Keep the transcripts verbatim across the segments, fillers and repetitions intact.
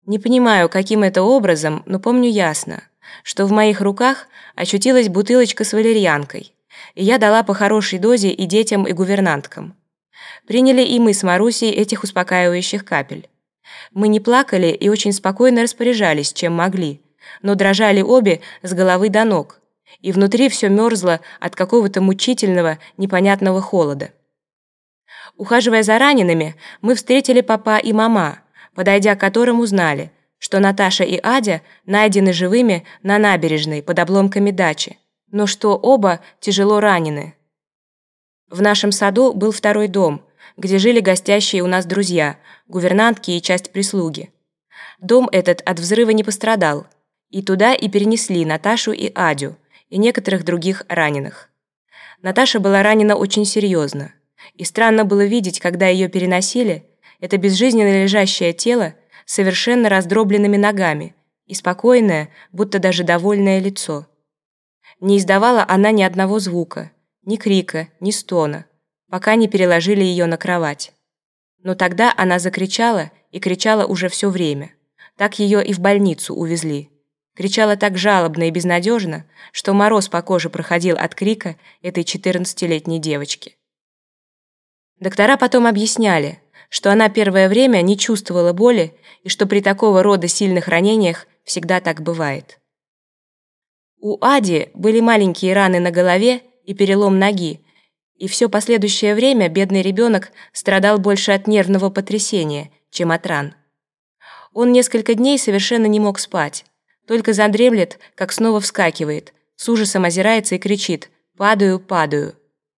Не понимаю, каким это образом, но помню ясно, что в моих руках очутилась бутылочка с валерьянкой, и я дала по хорошей дозе и детям, и гувернанткам. Приняли и мы с Марусей этих успокаивающих капель. Мы не плакали и очень спокойно распоряжались, чем могли, но дрожали обе с головы до ног, и внутри все мерзло от какого-то мучительного, непонятного холода. Ухаживая за ранеными, мы встретили папа и мама, подойдя к которым узнали, что Наташа и Адя найдены живыми на набережной под обломками дачи, но что оба тяжело ранены. В нашем саду был второй дом, где жили гостящие у нас друзья, гувернантки и часть прислуги. Дом этот от взрыва не пострадал, и туда и перенесли Наташу и Адю, и некоторых других раненых. Наташа была ранена очень серьезно, и странно было видеть, когда ее переносили, это безжизненно лежащее тело с совершенно раздробленными ногами и спокойное, будто даже довольное лицо. Не издавала она ни одного звука, ни крика, ни стона, пока не переложили ее на кровать. Но тогда она закричала и кричала уже все время. Так ее и в больницу увезли. Кричала так жалобно и безнадежно, что мороз по коже проходил от крика этой четырнадцатилетней девочки. Доктора потом объясняли, что она первое время не чувствовала боли и что при такого рода сильных ранениях всегда так бывает. У Ади были маленькие раны на голове и перелом ноги, и все последующее время бедный ребенок страдал больше от нервного потрясения, чем от ран. Он несколько дней совершенно не мог спать, только задремлет, как снова вскакивает, с ужасом озирается и кричит «Падаю, падаю».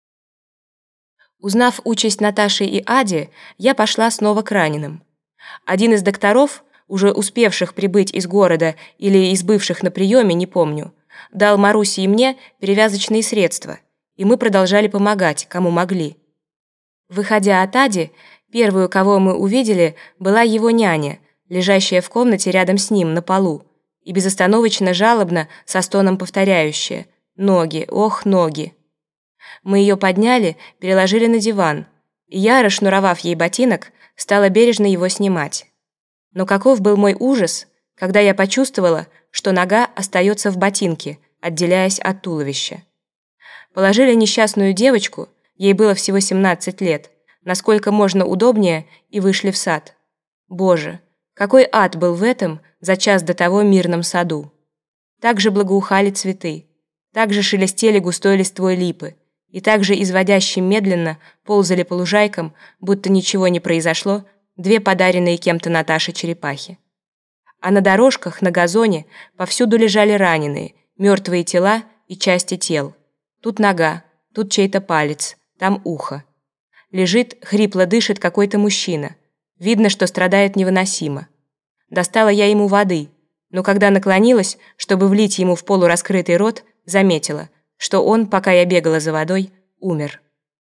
Узнав участь Наташи и Ади, я пошла снова к раненым. Один из докторов, уже успевших прибыть из города или из бывших на приеме, не помню, дал Марусе и мне перевязочные средства, и мы продолжали помогать, кому могли. Выходя от Ади, первую, кого мы увидели, была его няня, лежащая в комнате рядом с ним на полу, и безостановочно жалобно со стоном повторяющая «Ноги, ох, ноги». Мы ее подняли, переложили на диван, и я, расшнуровав ей ботинок, стала бережно его снимать. Но каков был мой ужас, когда я почувствовала, что нога остается в ботинке, отделяясь от туловища. Положили несчастную девочку, ей было всего семнадцать лет, насколько можно удобнее, и вышли в сад. Боже, какой ад был в этом за час до того мирном саду. Так же благоухали цветы, так же шелестели густой листвой липы, и так же изводяще медленно ползали по лужайкам, будто ничего не произошло, две подаренные кем-то Наташе черепахи. А на дорожках, на газоне, повсюду лежали раненые, мертвые тела и части тел. Тут нога, тут чей-то палец, там ухо. Лежит, хрипло дышит какой-то мужчина. Видно, что страдает невыносимо. Достала я ему воды, но когда наклонилась, чтобы влить ему в полураскрытый рот, заметила, что он, пока я бегала за водой, умер.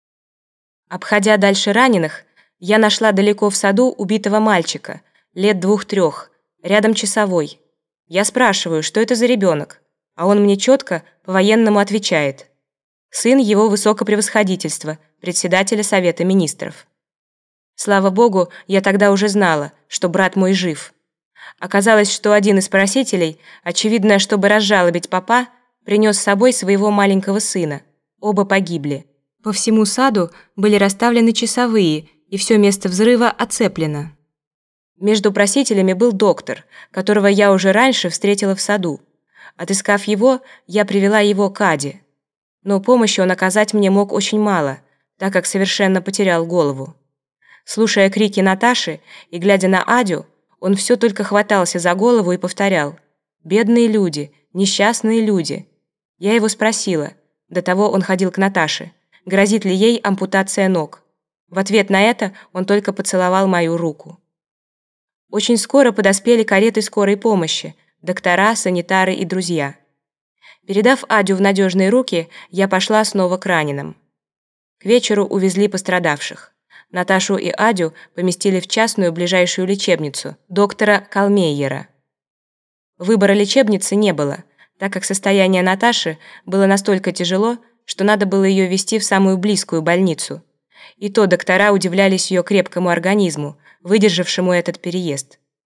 Обходя дальше раненых, я нашла далеко в саду убитого мальчика, лет двух-трех, рядом часовой. Я спрашиваю, что это за ребенок, а он мне четко по-военному отвечает. Сын его высокопревосходительства, председателя Совета министров. Слава богу, я тогда уже знала, что брат мой жив. Оказалось, что один из просителей, очевидно, чтобы разжалобить папа, принес с собой своего маленького сына. Оба погибли. По всему саду были расставлены часовые, и все место взрыва оцеплено. Между просителями был доктор, которого я уже раньше встретила в саду. Отыскав его, я привела его к Аде. Но помощи он оказать мне мог очень мало, так как совершенно потерял голову. Слушая крики Наташи и глядя на Адю, он все только хватался за голову и повторял: «Бедные люди, несчастные люди». Я его спросила, до того он ходил к Наташе, грозит ли ей ампутация ног. В ответ на это он только поцеловал мою руку. Очень скоро подоспели кареты скорой помощи, доктора, санитары и друзья. Передав Адю в надежные руки, я пошла снова к раненым. К вечеру увезли пострадавших. Наташу и Адю поместили в частную ближайшую лечебницу доктора Калмейера. Выбора лечебницы не было, так как состояние Наташи было настолько тяжело, что надо было ее везти в самую близкую больницу. И то доктора удивлялись ее крепкому организму, выдержавшему этот переезд.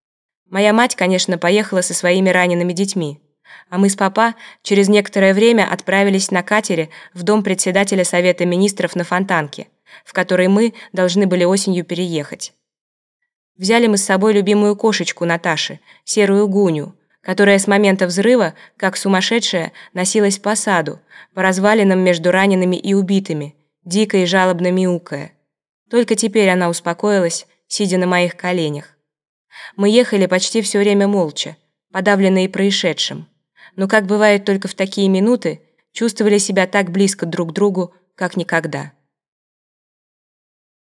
Моя мать, конечно, поехала со своими ранеными детьми, а мы с папа через некоторое время отправились на катере в дом председателя Совета министров на Фонтанке, в который мы должны были осенью переехать. Взяли мы с собой любимую кошечку Наташи, серую Гуню, которая с момента взрыва, как сумасшедшая, носилась по саду, по развалинам между ранеными и убитыми, дико и жалобно мяукая. Только теперь она успокоилась, сидя на моих коленях. Мы ехали почти все время молча, подавленные происшедшим, но, как бывает только в такие минуты, чувствовали себя так близко друг к другу, как никогда.